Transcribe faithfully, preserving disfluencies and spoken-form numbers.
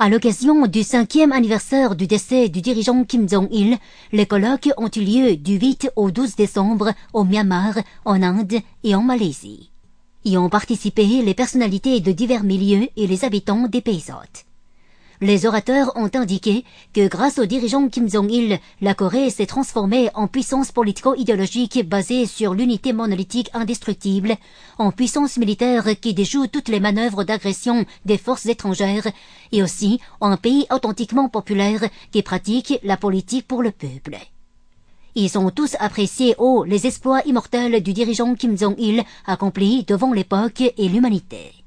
À l'occasion du cinquième anniversaire du décès du dirigeant Kim Jong-il, les colloques ont eu lieu du huit au douze décembre au Myanmar, en Inde et en Malaisie. Y ont participé les personnalités de divers milieux et les habitants des pays hôtes. Les orateurs ont indiqué que grâce au dirigeant Kim Jong-il, la Corée s'est transformée en puissance politico-idéologique basée sur l'unité monolithique indestructible, en puissance militaire qui déjoue toutes les manœuvres d'agression des forces étrangères, et aussi en pays authentiquement populaire qui pratique la politique pour le peuple. Ils ont tous apprécié haut les exploits immortels du dirigeant Kim Jong-il accomplis devant l'époque et l'humanité.